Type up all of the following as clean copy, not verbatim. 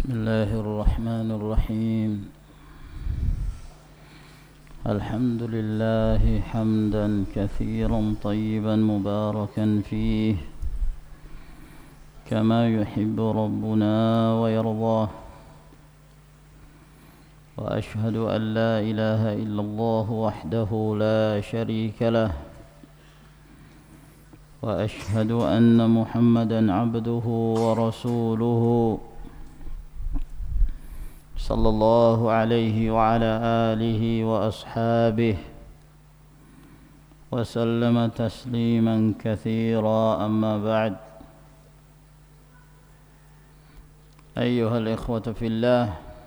بسم الله الرحمن الرحيم الحمد لله حمدا كثيرا طيبا مباركا فيه كما يحب ربنا ويرضاه وأشهد أن لا إله إلا الله وحده لا شريك له وأشهد أن محمدا عبده ورسوله صلى الله عليه وعلى آله وأصحابه وسلم تسليما كثيرا أما بعد أيها الإخوة في الله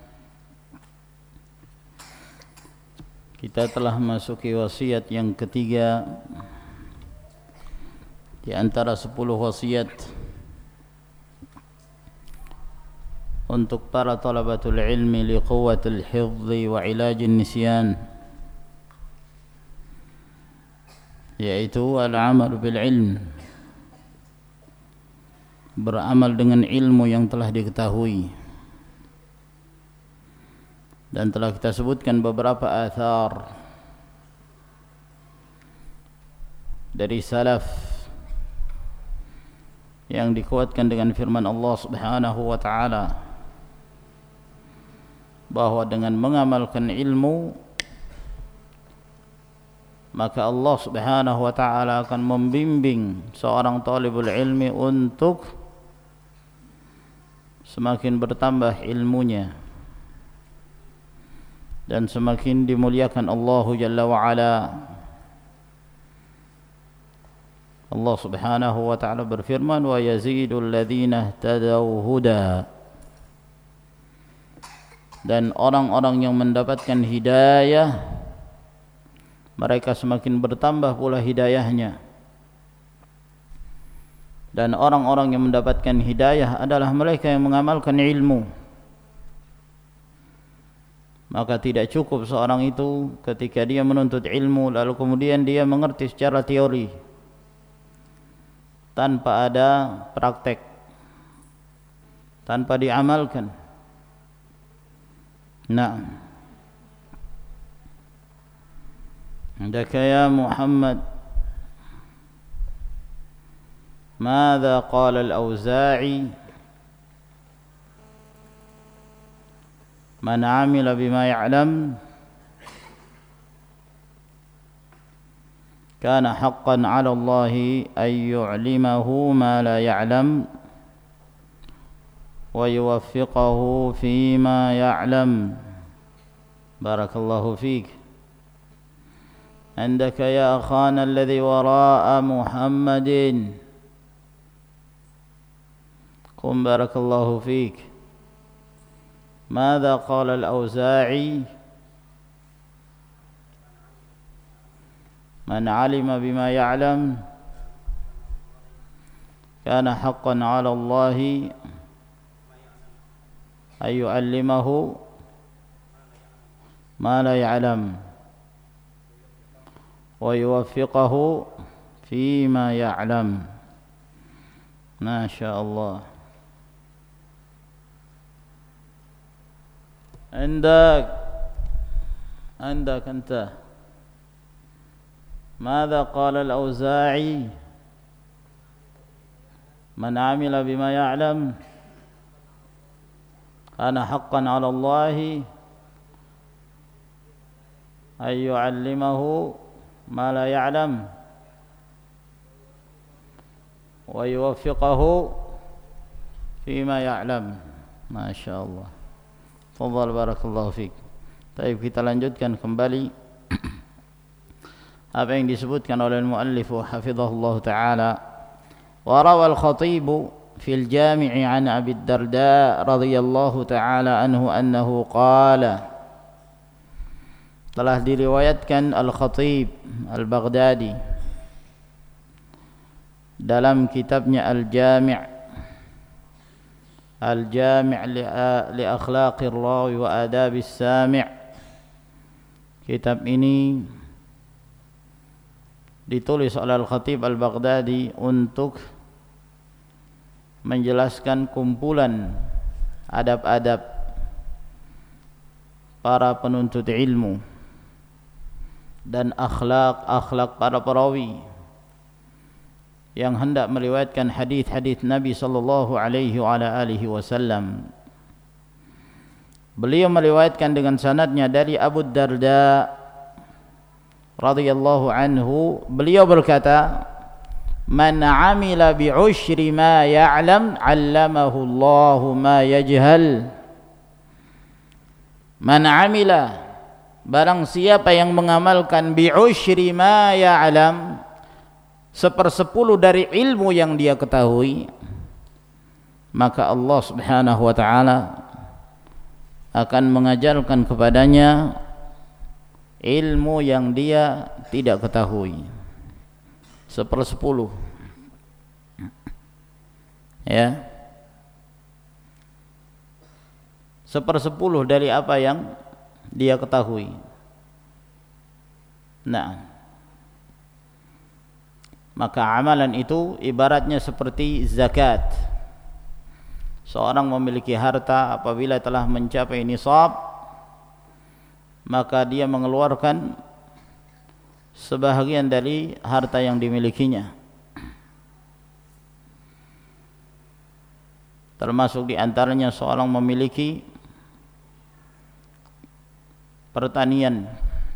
kita telah masuki wasiat yang ketiga di antara 10 wasiat untuk para talabatul ilmi liquwatil hifdhi wa ilajin nisyan, yaitu al-amal bil ilm, beramal dengan ilmu yang telah diketahui. Dan telah kita sebutkan beberapa athar dari salaf yang dikuatkan dengan firman Allah Subhanahu wa taala bahwa dengan mengamalkan ilmu maka Allah Subhanahu wa taala akan membimbing seorang talibul ilmi untuk semakin bertambah ilmunya dan semakin dimuliakan Allah Jalla wa Ala. Allah Subhanahu wa taala berfirman, wa yazidul ladzina ihtadaw huda, dan orang-orang yang mendapatkan hidayah mereka semakin bertambah pula hidayahnya. Dan orang-orang yang mendapatkan hidayah adalah mereka yang mengamalkan ilmu. Maka tidak cukup seorang itu ketika dia menuntut ilmu lalu kemudian dia mengerti secara teori tanpa ada praktek, tanpa diamalkan. Nah, عندك يا محمد ماذا قال الأوزاعي من عمل بما يعلم كان حقا على الله أن يعلمه ما لا يعلم ويوفقه فيما يعلم. بارك الله فيك. عندك يا أخانا الذي وراء محمد قم بارك الله فيك. ماذا قال الأوزاعي من علم بما يعلم كان حقا على الله أن يعلمه ما لا يعلم ويوفقه فيما يعلم. ما شاء الله. عندك أنت ماذا قال الأوزاعي من عمل بما يعلم كان حقا على الله أن يعلمه ما لا يعلم ويوفقه فيما يعلم. ما شاء الله. Tafadhal, barakallahu fiik. Baik, kita lanjutkan kembali apa yang disebutkan oleh al-muallif hafizahullah taala. Wa rawa al-khatib fi al-jami' an Abi Darda radhiyallahu taala anhu annahu qala, telah diriwayatkan al-Khatib al-Baghdadi dalam kitabnya Al-Jami' li akhlaqir rawi wa adabis sami'. Kitab ini ditulis oleh Al-Khatib Al-Baghdadi untuk menjelaskan kumpulan adab-adab para penuntut ilmu dan akhlak-akhlak para perawi yang hendak meriwayatkan hadis-hadis Nabi sallallahu alaihi wasallam. Beliau meriwayatkan dengan sanadnya dari Abu Darda radhiyallahu anhu, beliau berkata, "Man 'amila bi'ushri ma ya'lam 'allamahu Allahu ma yajhal." Man 'amila, barang siapa yang mengamalkan bi'ushri ma ya'lam, 1/10 dari ilmu yang dia ketahui, maka Allah Subhanahu wa taala akan mengajarkan kepadanya ilmu yang dia tidak ketahui. 1/10, ya, 1/10 dari apa yang dia ketahui. Nah, maka amalan itu ibaratnya seperti zakat. Seorang memiliki harta, apabila telah mencapai nisab, maka dia mengeluarkan sebahagian dari harta yang dimilikinya, termasuk di antaranya seorang memiliki pertanian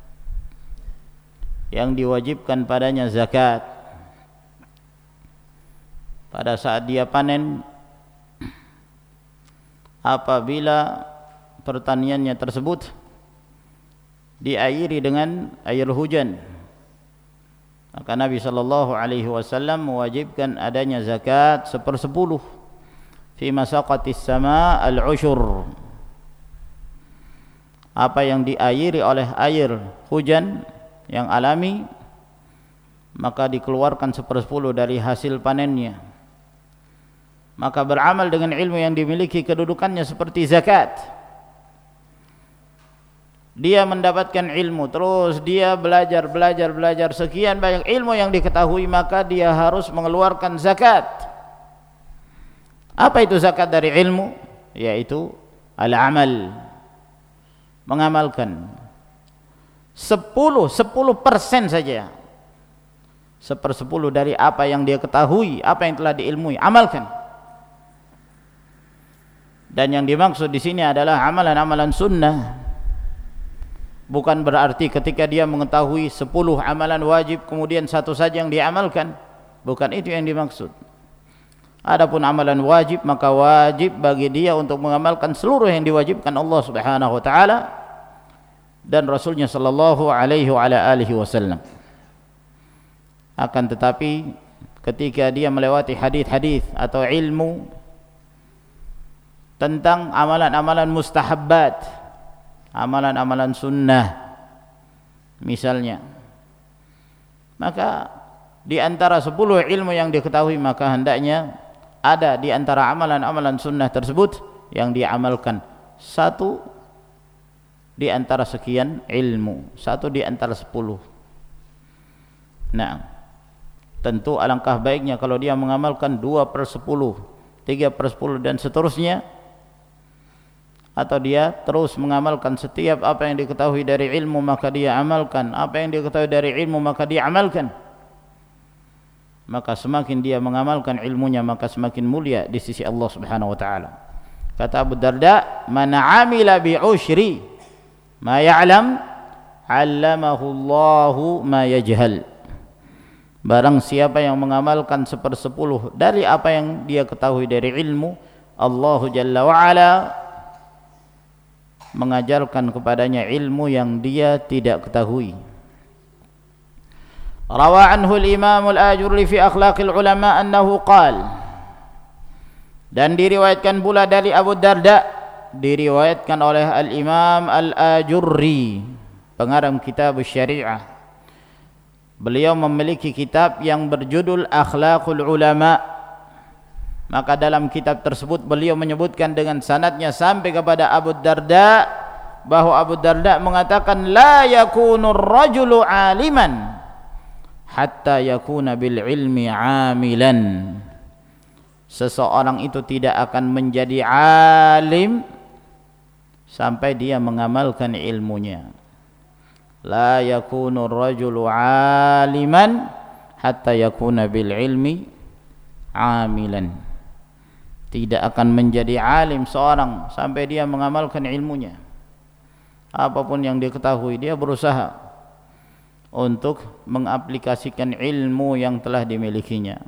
yang diwajibkan padanya zakat. Pada saat dia panen, apabila pertaniannya tersebut diairi dengan air hujan, maka Nabi sallallahu alaihi wasallam mewajibkan adanya zakat 1/10 fi masaqatis sama al-ushur. Apa yang diairi oleh air hujan yang alami, maka dikeluarkan 1/10 dari hasil panennya. Maka beramal dengan ilmu yang dimiliki kedudukannya seperti zakat. Dia mendapatkan ilmu, terus dia belajar sekian banyak ilmu yang diketahui, maka dia harus mengeluarkan zakat. Apa itu zakat dari ilmu? Yaitu al-amal, mengamalkan. 10% saja, 1/10 dari apa yang dia ketahui, apa yang telah diilmui, amalkan. Dan yang dimaksud di sini adalah amalan-amalan sunnah. Bukan berarti ketika dia mengetahui 10 amalan wajib kemudian satu saja yang diamalkan. Bukan itu yang dimaksud. Adapun amalan wajib, maka wajib bagi dia untuk mengamalkan seluruh yang diwajibkan Allah Subhanahu wa taala dan Rasulnya sallallahu alaihi wasallam. Akan tetapi ketika dia melewati hadis-hadis atau ilmu tentang amalan-amalan mustahabbat, amalan-amalan sunnah misalnya, maka di antara 10 ilmu yang diketahui, maka hendaknya ada di antara amalan-amalan sunnah tersebut yang diamalkan, satu di antara sekian ilmu, satu di antara 10. Nah, tentu alangkah baiknya kalau dia mengamalkan 2/10, 3/10 dan seterusnya, atau dia terus mengamalkan setiap apa yang diketahui dari ilmu maka dia amalkan, apa yang diketahui dari ilmu maka dia amalkan. Maka semakin dia mengamalkan ilmunya, maka semakin mulia di sisi Allah Subhanahu wa taala. Kata Abu Darda, "Man 'amila bi 'ushri ma ya'lam 'allamahu Allahu ma yajhal." Barang siapa yang mengamalkan 1/10 dari apa yang dia ketahui dari ilmu, Allah Jalla wa ala mengajarkan kepadanya ilmu yang dia tidak ketahui. Rawa anhu al-Imam al-Ajurri fi akhlaqil ulama annahu qala, dan diriwayatkan pula dari Abu Darda, diriwayatkan oleh al-Imam al-Ajurri, pengarang kitab syariah. Beliau memiliki kitab yang berjudul Akhlaqul Ulama. Maka dalam kitab tersebut beliau menyebutkan dengan sanadnya sampai kepada Abu Darda, bahwa Abu Darda mengatakan, la yakunu ar-rajulu aliman hatta yakuna bil ilmi amilan. seseorang itu tidak akan menjadi alim sampai dia mengamalkan ilmunya. La yakunu ar-rajulu aliman hatta yakuna bil ilmi amilan. Tidak akan menjadi alim seorang sampai dia mengamalkan ilmunya. Apapun yang dia ketahui, dia berusaha untuk mengaplikasikan ilmu yang telah dimilikinya.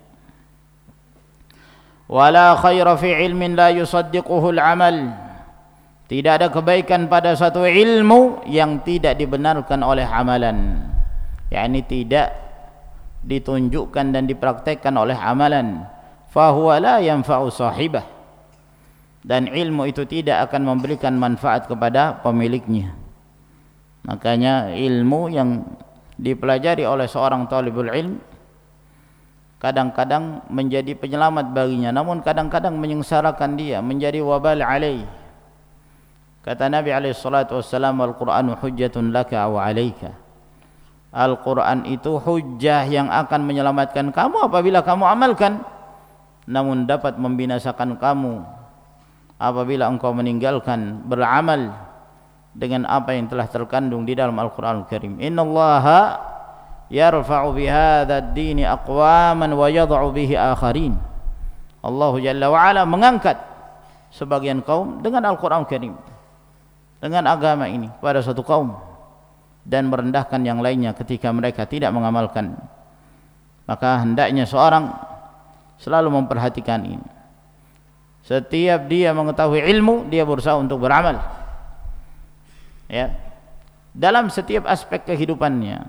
Wala khaira fi ilmin la yusaddiquhu al-amal. Tidak ada kebaikan pada satu ilmu yang tidak dibenarkan oleh amalan. yakni tidak ditunjukkan dan dipraktekkan oleh amalan. Fahuwa la yanfa'u sahibah. Dan ilmu itu tidak akan memberikan manfaat kepada pemiliknya. Makanya ilmu yang dipelajari oleh seorang talibul ilm kadang-kadang menjadi penyelamat baginya, namun kadang-kadang menyengsarakan dia, menjadi wabal alaih. Kata Nabi SAW, Al-Qur'anu hujjatun laka wa alaika. Al-Qur'an itu hujjah yang akan menyelamatkan kamu apabila kamu amalkan, namun dapat membinasakan kamu apabila engkau meninggalkan beramal dengan apa yang telah terkandung di dalam Al-Qur'anul Karim. Innallaha yarfa'u bihadza ad-dini aqwaman wa yad'u bihi akharin. Allah Jalla wa Ala mengangkat sebagian kaum dengan Al-Qur'anul Karim, dengan agama ini pada satu kaum, dan merendahkan yang lainnya ketika mereka tidak mengamalkan. Maka hendaknya seorang selalu memperhatikan ini. Setiap dia mengetahui ilmu, dia berusaha untuk beramal, ya, dalam setiap aspek kehidupannya.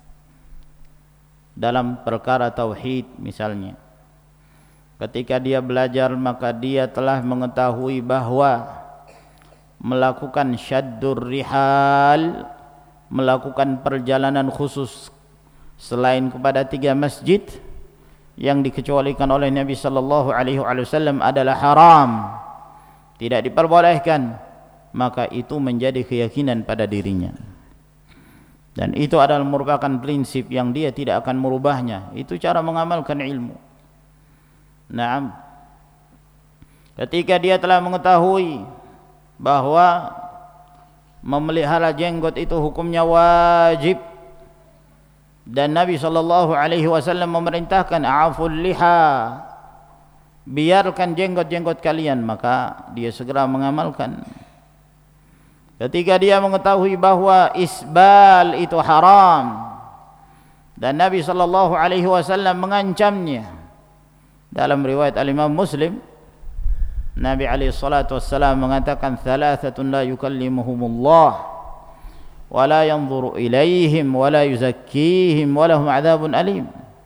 Dalam perkara tauhid misalnya, ketika dia belajar maka dia telah mengetahui bahwa melakukan syaddur rihal, melakukan perjalanan khusus selain kepada 3 masjid yang dikecualikan oleh Nabi sallallahu alaihi wasallam adalah haram, tidak diperbolehkan, maka itu menjadi keyakinan pada dirinya. Dan itu adalah merupakan prinsip yang dia tidak akan merubahnya. Itu cara mengamalkan ilmu. Naam. Ketika dia telah mengetahui bahwa memelihara jenggot itu hukumnya wajib, dan Nabi SAW memerintahkan a'aful liha, biarkan jenggot-jenggot kalian, maka dia segera mengamalkan. Ketika dia mengetahui bahwa isbal itu haram dan Nabi SAW mengancamnya, dalam riwayat Al-Imam Muslim, Nabi SAW mengatakan, thalathatun la yukallimuhumullah wa la yanzuru ilaihim wa la yuzakkihim wa lahum adzabun alim.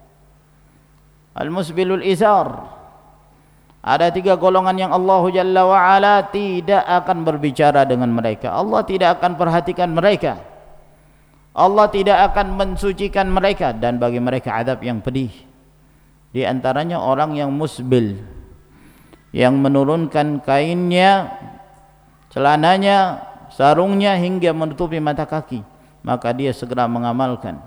Al-musbilul izar. Ada 3 golongan yang Allah Jalla wa'ala tidak akan berbicara dengan mereka. Allah tidak akan perhatikan mereka. Allah tidak akan mensucikan mereka, dan bagi mereka azab yang pedih. Di antaranya orang yang musbil, yang menurunkan kainnya, celananya, sarungnya hingga menutupi mata kaki, maka dia segera mengamalkan.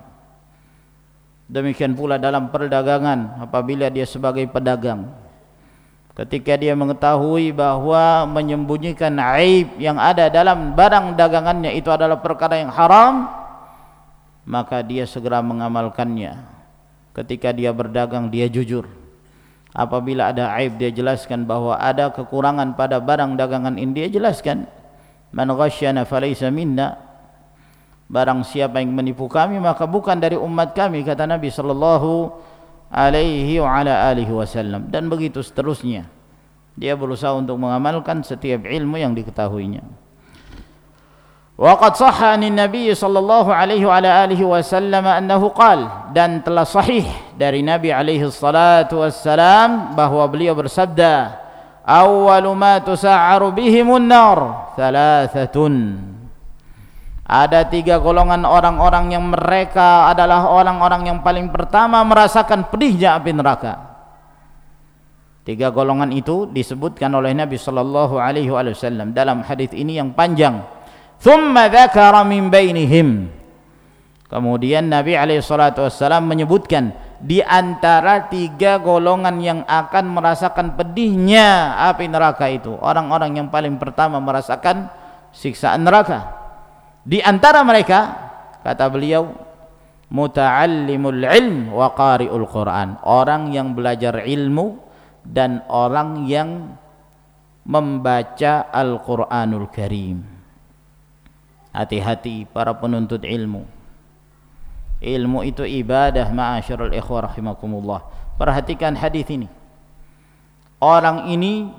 Demikian pula dalam perdagangan, apabila dia sebagai pedagang, ketika dia mengetahui bahwa menyembunyikan aib yang ada dalam barang dagangannya itu adalah perkara yang haram, maka dia segera mengamalkannya. Ketika dia berdagang, dia jujur. Apabila ada aib, dia jelaskan bahwa ada kekurangan pada barang dagangan ini, dia jelaskan. Man ghasyana falaysa minna. Barang siapa yang menipu kami, maka bukan dari umat kami, kata Nabi sallallahu alaihi wa ala alihi wasallam. Dan begitu seterusnya. Dia berusaha untuk mengamalkan setiap ilmu yang diketahuinya. Wa qad sahha an Nabi sallallahu alaihi wa ala alihi wasallam annahu qala, dan telah sahih dari Nabi alaihi salatu wassalam bahwa beliau bersabda, awwalu ma tusa'aru bihimun nar thalathatun. Ada 3 golongan orang-orang yang mereka adalah orang-orang yang paling pertama merasakan pedihnya api neraka. 3 golongan itu disebutkan oleh Nabi sallallahu alaihi wasallam dalam hadis ini yang panjang. Thumma dzakara min bainihim. Kemudian Nabi alaihi salatu wasallam menyebutkan di antara 3 golongan yang akan merasakan pedihnya api neraka itu. Orang-orang yang paling pertama merasakan siksaan neraka. Di antara mereka, kata beliau, muta'allimul ilm wa qari'ul Qur'an, orang yang belajar ilmu dan orang yang membaca Al-Qur'anul Karim. Hati-hati para penuntut ilmu. Ilmu itu ibadah, ma'asyiral ikhwah rahimakumullah. Perhatikan hadis ini. Orang ini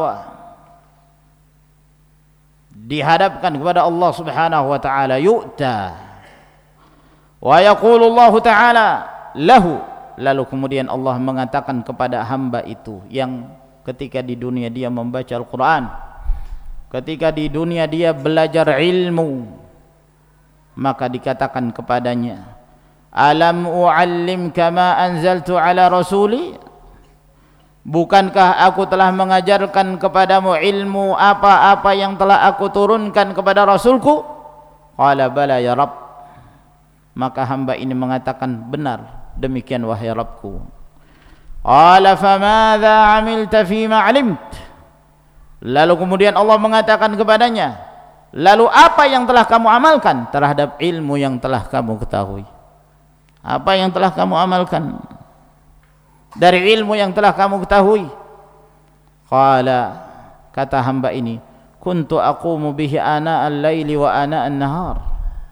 dihadapkan kepada Allah Subhanahu wa taala, yu'ta wa yaqulu Allah taala lahu, lalu kemudian Allah mengatakan kepada hamba itu yang ketika di dunia dia membaca Al-Qur'an, ketika di dunia dia belajar ilmu, maka dikatakan kepadanya, alam u'allimka ma anzaltu ala rasuli, bukankah aku telah mengajarkan kepadamu ilmu apa-apa yang telah aku turunkan kepada rasulku? Qala bala ya Rabb, maka hamba ini mengatakan, benar demikian wahai Rabbku. Qala famadza amilta fima 'alimt, lalu kemudian Allah mengatakan kepadanya, lalu apa yang telah kamu amalkan terhadap ilmu yang telah kamu ketahui? Apa yang telah kamu amalkan dari ilmu yang telah kamu ketahui? Qala, kata hamba ini, kuntu aqumu bihi ana al-laili wa ana an-nahar,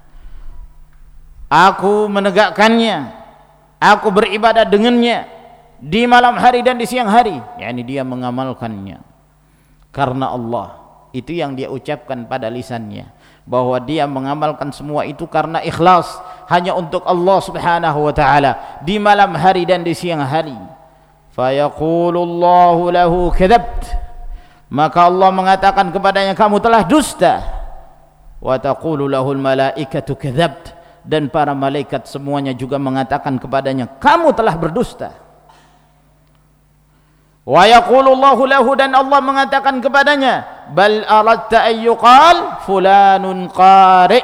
aku menegakkannya, aku beribadah dengannya di malam hari dan di siang hari. yakni dia mengamalkannya karena Allah. Itu yang dia ucapkan pada lisannya, bahwa dia mengamalkan semua itu karena ikhlas, hanya untuk Allah Subhanahu wa taala di malam hari dan di siang hari. Fa yaqulullahu lahu kadzabt, maka Allah mengatakan kepadanya, kamu telah dusta. Wa taqulu lahul malaikatu kadzabt, dan para malaikat semuanya juga mengatakan kepadanya, kamu telah berdusta. Wa yaqulullahu lahu, dan Allah mengatakan kepadanya, bal aradta an yuqal fulanun qari',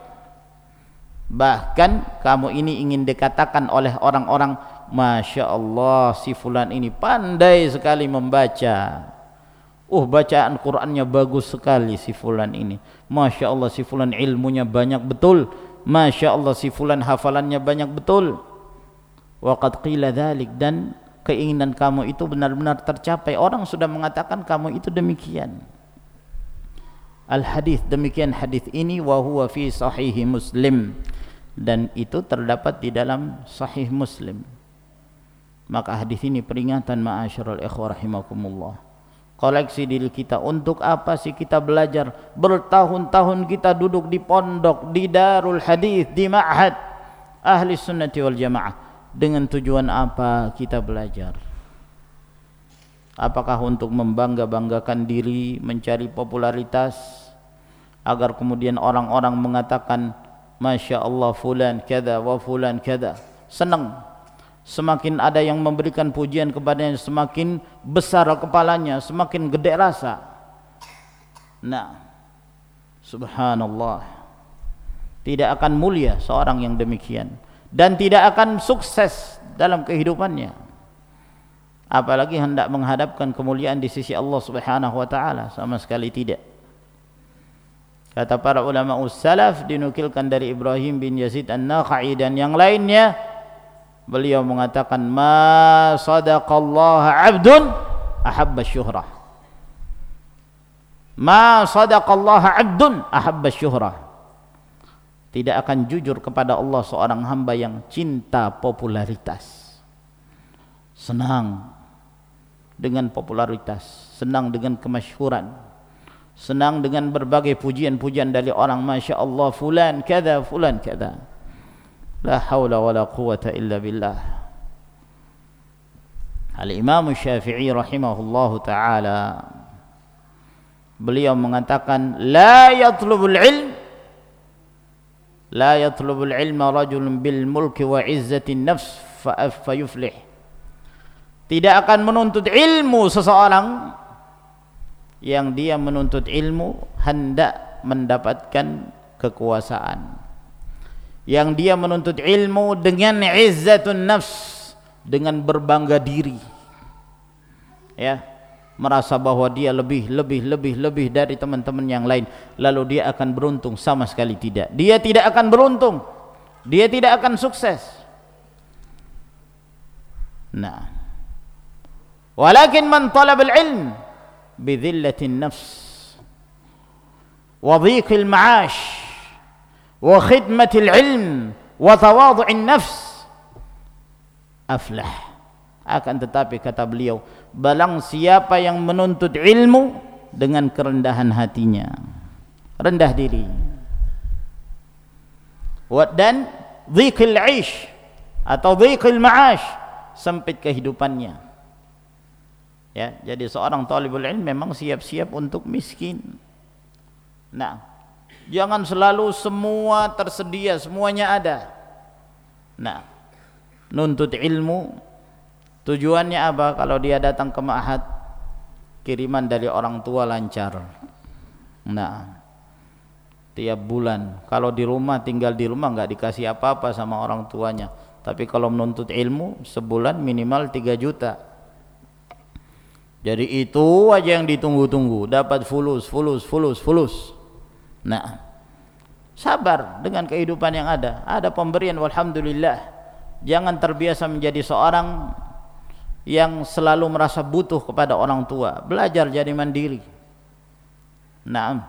bahkan kamu ini ingin dikatakan oleh orang-orang, masya Allah si fulan ini pandai sekali membaca, bacaan Qur'annya bagus sekali si fulan ini, masya Allah si fulan ilmunya banyak betul, masya Allah si fulan hafalannya banyak betul. Wa qad qila dzalik, dan keinginan kamu itu benar-benar tercapai, orang sudah mengatakan kamu itu demikian. Al-hadis, demikian hadis ini, wa huwa fi sahih Muslim, dan itu terdapat di dalam sahih Muslim. Maka hadis ini peringatan, ma'asyiral ikhwah rahimakumullah. Koleksi diri kita, untuk apa sih kita belajar? Bertahun-tahun kita duduk di pondok, di darul hadis, di ma'had ahli sunnati wal jamaah. Dengan tujuan apa kita belajar? Apakah untuk membangga-banggakan diri, mencari popularitas, agar kemudian orang-orang mengatakan, masya Allah fulan kada wa fulan kada, senang? Semakin ada yang memberikan pujian kepadanya, semakin besar kepalanya, semakin gede rasa. Nah, subhanallah, tidak akan mulia seorang yang demikian, dan tidak akan sukses dalam kehidupannya, apalagi hendak menghadapkan kemuliaan di sisi Allah Subhanahu wa taala, sama sekali tidak. Kata para ulama salaf, dinukilkan dari Ibrahim bin Yazid An-Nakha'i dan yang lainnya, beliau mengatakan, ma sadaqallaha 'abdun ahabba syuhrah, ma sadaqallaha 'abdun ahabba syuhrah, tidak akan jujur kepada Allah seorang hamba yang cinta popularitas, senang dengan popularitas, senang dengan kemasyhuran, senang dengan berbagai pujian-pujian dari orang, masya Allah fulan kada fulan kada. La haula wala quwata illa billah. Al-Imam Syafi'i rahimahullahu ta'ala, beliau mengatakan, la yatlubul ilma rajulun bil mulki wa izzatin nafs fa yuflih. Tidak akan menuntut ilmu seseorang yang dia menuntut ilmu hendak mendapatkan kekuasaan, yang dia menuntut ilmu dengan izzatun nafs, dengan berbangga diri, ya, merasa bahwa dia lebih dari teman-teman yang lain, lalu dia akan beruntung. Sama sekali tidak. Dia tidak akan beruntung, dia tidak akan sukses. Nah, walakin man talab al-ilm bi dhillatin nafs wa dhiqil ma'ash wa khidmatil ilm wa tawadhu'in nafs aflah. Akan tetapi kata beliau, balang siapa yang menuntut ilmu dengan kerendahan hatinya, rendah diri, dan dhiqil 'aish atau dhiqil ma'ash, sempit kehidupannya. Ya, jadi seorang talibul ilm memang siap-siap untuk miskin. Nah, jangan selalu semua tersedia, semuanya ada. Nah, nuntut ilmu tujuannya apa? Kalau dia datang ke ma'had, kiriman dari orang tua lancar. Nah, tiap bulan. Kalau di rumah, tinggal di rumah nggak dikasih apa-apa sama orang tuanya. Tapi kalau menuntut ilmu, sebulan minimal 3 juta. Jadi itu aja yang ditunggu-tunggu, dapat fulus. Nah, sabar dengan kehidupan yang ada. Ada pemberian, walhamdulillah. Jangan terbiasa menjadi seorang yang selalu merasa butuh kepada orang tua. Belajar jadi mandiri. Naam.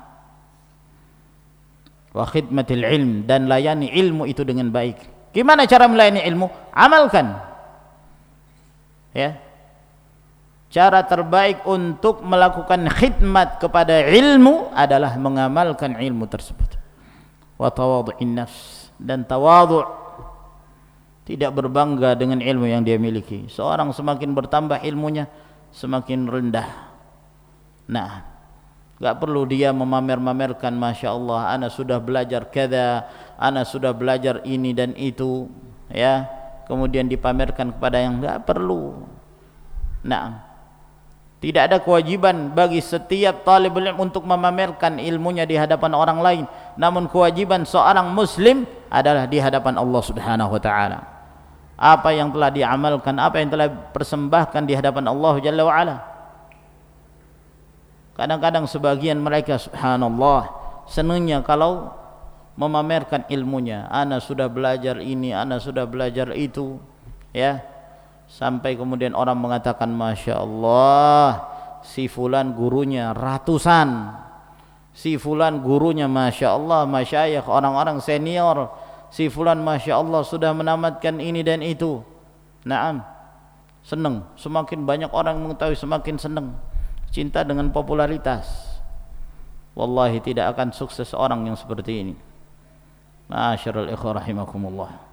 Wa khidmatil ilm, dan layani ilmu itu dengan baik. Gimana cara melayani ilmu? Amalkan. Ya. Cara terbaik untuk melakukan khidmat kepada ilmu adalah mengamalkan ilmu tersebut. Wa tawadhu'in nafs, dan tawadhu', tidak berbangga dengan ilmu yang dia miliki. Seorang semakin bertambah ilmunya, semakin rendah. Nah, gak perlu dia memamer-mamerkan, Masya Allah, ana sudah belajar kada, ana sudah belajar ini dan itu, ya, kemudian dipamerkan kepada yang gak perlu. Nah, tidak ada kewajiban bagi setiap talibul ilm untuk memamerkan ilmunya di hadapan orang lain. Namun kewajiban seorang muslim adalah di hadapan Allah Subhanahu wa taala. Apa yang telah diamalkan, apa yang telah persembahkan di hadapan Allah Jalla wa ala. Kadang-kadang sebagian mereka, subhanallah, senangnya kalau memamerkan ilmunya. Ana sudah belajar ini, ana sudah belajar itu, ya. Sampai kemudian orang mengatakan, Masya Allah, si fulan gurunya ratusan, si fulan gurunya Masya Allah, masyayikh, orang-orang senior, si fulan Masya Allah sudah menamatkan ini dan itu. Naam, senang. Semakin banyak orang mengetahui, semakin senang. Cinta dengan popularitas. Wallahi tidak akan sukses orang yang seperti ini. Ma'asyiral ikhwah rahimakumullah.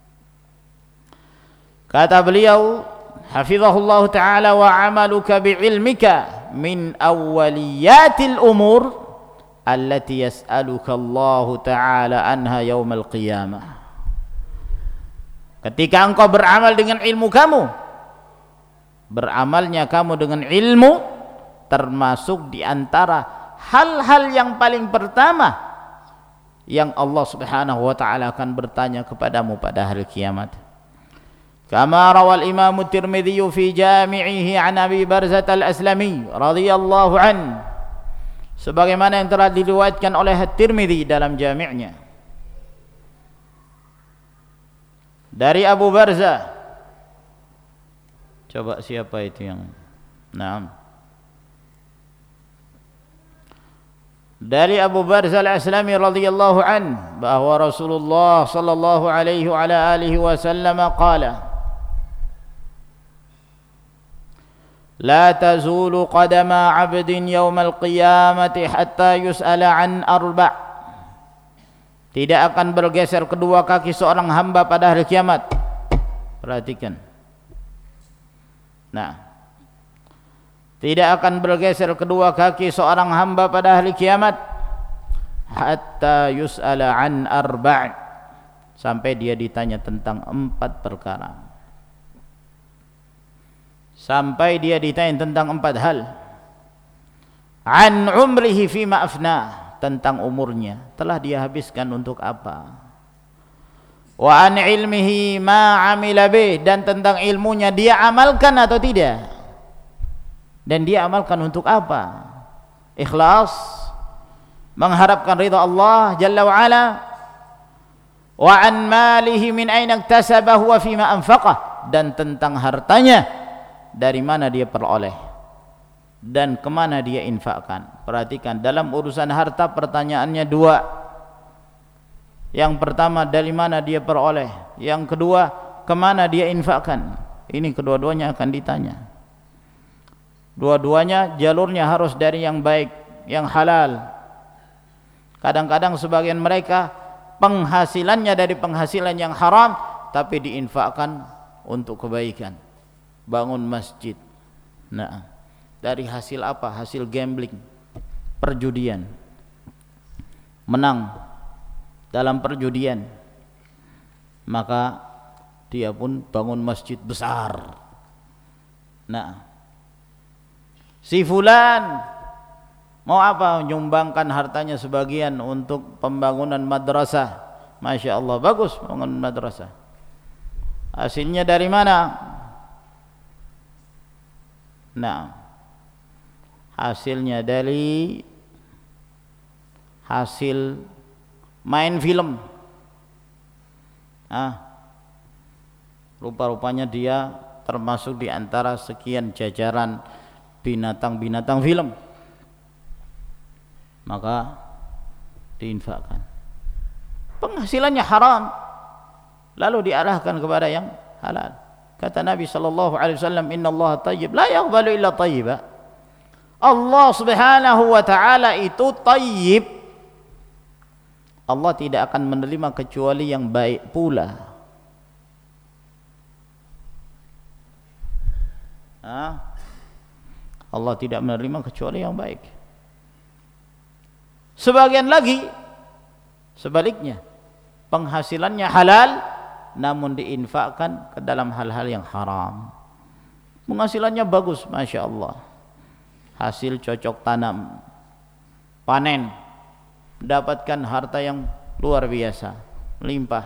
Kata beliau, hafizahullah ta'ala, wa amaluka bi'ilmika min awwaliyatil umur allati yas'aluka Allah ta'ala anha yaumal qiyamah. Ketika engkau beramal dengan ilmu kamu, beramalnya kamu dengan ilmu termasuk di antara hal-hal yang paling pertama yang Allah Subhanahu wa ta'ala akan bertanya kepadamu pada hari kiamat. Kama rawal Imam Tirmidzi fi jami'ihi an Abi Barzah al-Aslami radhiyallahu an, sebagaimana yang telah diriwayatkan oleh At-Tirmidzi dalam jami'nya dari Abu Barzah. Coba siapa itu yang Naam. Dari Abu Barzah al-Aslami radhiyallahu an, bahwa Rasulullah sallallahu alaihi wa ala alihi wasallam qala: La tazulu qadama 'abdin yawmal qiyamati hatta yus'ala an arba'. Tidak akan bergeser kedua kaki seorang hamba pada hari kiamat. Perhatikan. Nah, tidak akan bergeser kedua kaki seorang hamba pada hari kiamat hatta yus'ala an arba', sampai dia ditanya tentang 4 perkara. Sampai dia ditanya tentang 4 hal. An umrihi fima afna, tentang umurnya telah dia habiskan untuk apa. wa an ilmihi ma amila bih, dan tentang ilmunya dia amalkan atau tidak, dan dia amalkan untuk apa. Ikhlas, mengharapkan ridha Allah Jalla wa Ala. Wa an malihi min aina iktasabahu wa fima anfaqah, dan tentang hartanya dari mana dia peroleh dan kemana dia infakkan. Perhatikan, dalam urusan harta pertanyaannya dua. Yang pertama, dari mana dia peroleh. Yang kedua, kemana dia infakkan. Ini kedua-duanya akan ditanya. Dua-duanya jalurnya harus dari yang baik, yang halal. Kadang-kadang sebagian mereka penghasilannya dari penghasilan yang haram, tapi diinfakkan untuk kebaikan, bangun masjid. Nah, dari hasil apa? Hasil gambling, perjudian, menang dalam perjudian, maka dia pun bangun masjid besar. Nah, si fulan mau apa? Menyumbangkan hartanya sebagian untuk pembangunan madrasah. Masya Allah, bagus bangun madrasah. Hasilnya dari mana? Nah, hasilnya dari hasil main film. Rupa-rupanya dia termasuk di antara sekian jajaran binatang-binatang film, maka diinfakkan. Penghasilannya haram, lalu diarahkan kepada yang halal. Kata Nabi sallallahu alaihi wasallam, innallaha thayyib la yaqbalu illa thayyiba. Allah Subhanahu wa taala itu thayyib. Allah tidak akan menerima kecuali yang baik pula. Allah tidak menerima kecuali yang baik. Sebagian lagi sebaliknya, penghasilannya halal namun diinfakkan ke dalam hal-hal yang haram. Penghasilannya bagus, Masya Allah, hasil cocok tanam, panen, mendapatkan harta yang luar biasa, melimpah.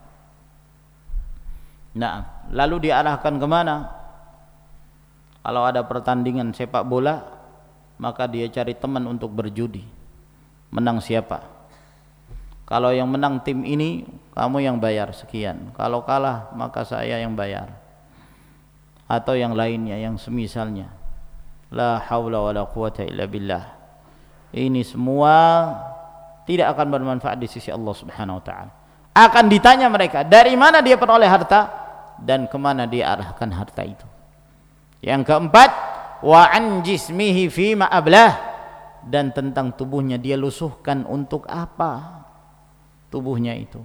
Nah, lalu diarahkan kemana? Kalau ada pertandingan sepak bola, maka dia cari teman untuk berjudi. Menang siapa? Kalau yang menang tim ini, kamu yang bayar sekian. Kalau kalah, maka saya yang bayar. Atau yang lainnya, yang semisalnya. La haula wa la quwata illa billah. Ini semua tidak akan bermanfaat di sisi Allah Subhanahu wa taala. Akan ditanya mereka, dari mana dia peroleh harta dan kemana dia arahkan harta itu. Yang keempat, wa an jismihi fi ma ablah, dan tentang tubuhnya dia lusuhkan untuk apa? Tubuhnya itu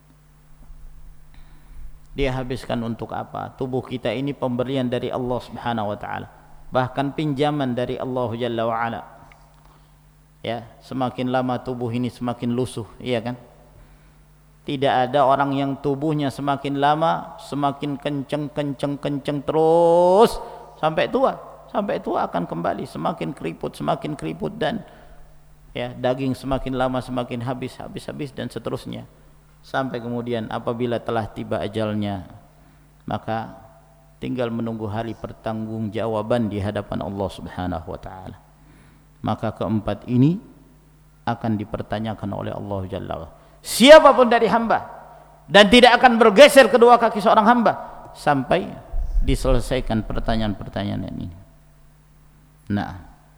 dia habiskan untuk apa? Tubuh kita ini pemberian dari Allah Subhanahu wa taala, bahkan pinjaman dari Allah Jalla wa Ala. Ya, semakin lama tubuh ini semakin lusuh, iya kan? Tidak ada orang yang tubuhnya semakin lama semakin kenceng terus sampai tua. Sampai tua akan kembali semakin keriput dan ya, daging semakin lama semakin habis dan seterusnya, sampai kemudian apabila telah tiba ajalnya, maka tinggal menunggu hari pertanggungjawaban di hadapan Allah Subhanahu wa taala. Maka keempat ini akan dipertanyakan oleh Allah Jalla wa Ala, siapapun dari hamba, dan tidak akan bergeser kedua kaki seorang hamba sampai diselesaikan pertanyaan-pertanyaan ini. Nah,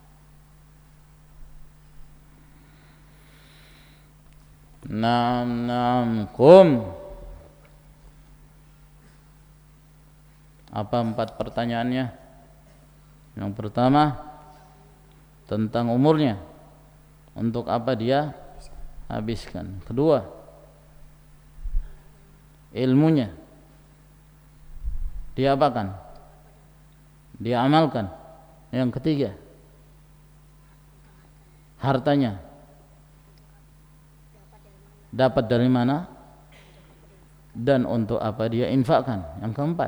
apa 4 pertanyaannya? Yang pertama, tentang umurnya, untuk apa dia habiskan. Kedua, ilmunya, dia apakan? Dia amalkan. Yang ketiga, hartanya dapat dari mana dan untuk apa dia infakkan. Yang keempat,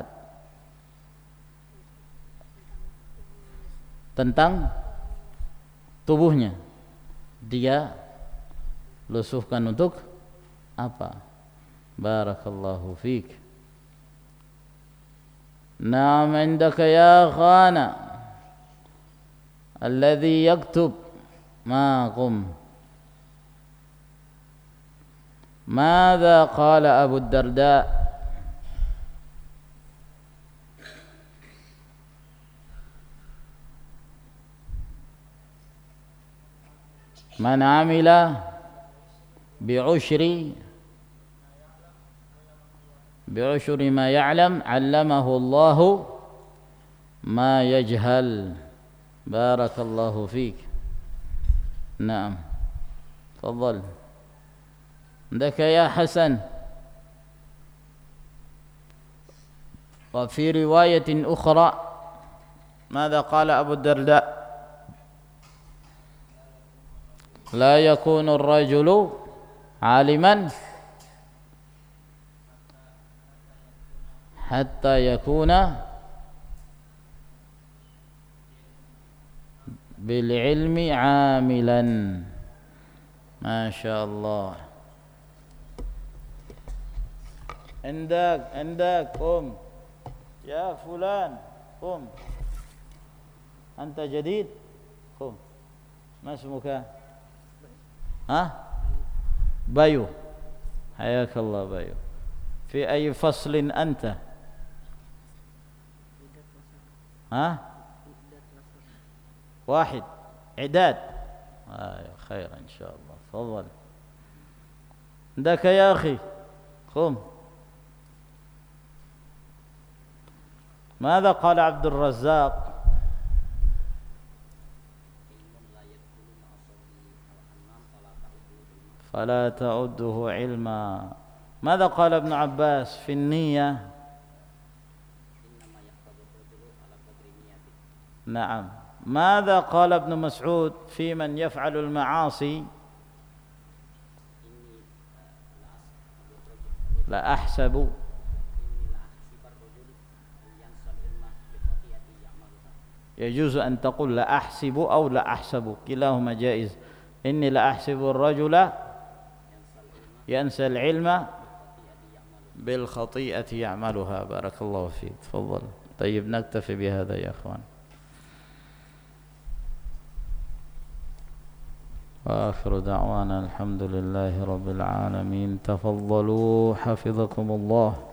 tentang tubuhnya, dia lusuhkan untuk apa? barakallahu fik. Naam, indaka ya khana alladhi yaktub ma qum. Madza qala Abu Darda? Man amila bi'ushri ma ya'lam 'allamahu Allahu ma yajhal. Barakallahu fik. Naam. Tafadhal. عندك يا حسن. وفي رواية أخرى ماذا قال أبو الدرداء؟ لا يكون الرجل عالما حتى يكون بالعلم عاملا. ما شاء الله. عندك قم يا فلان، قم أنت جديد، قم. ما اسمك؟ ها؟ بايو. حياك الله بايو. في أي فصل أنت؟ ها؟ واحد إعداد. خير إن شاء الله. تفضل. عندك يا أخي، قم. ماذا قال عبد الرزاق؟ فلا تعده علما. ماذا قال ابن عباس في النية؟ نعم. ماذا قال ابن مسعود في من يفعل المعاصي؟ لا أحسب. يجوز أن تقول لا أحسب أو لا أحسب، كلاهما جائز. إني لا أحسب الرجل ينسى العلم بالخطيئة يعملها. بارك الله فيك. تفضل. طيب نكتفي بهذا يا أخوان. وآخر دعوانا الحمد لله رب العالمين. تفضلوا حفظكم الله.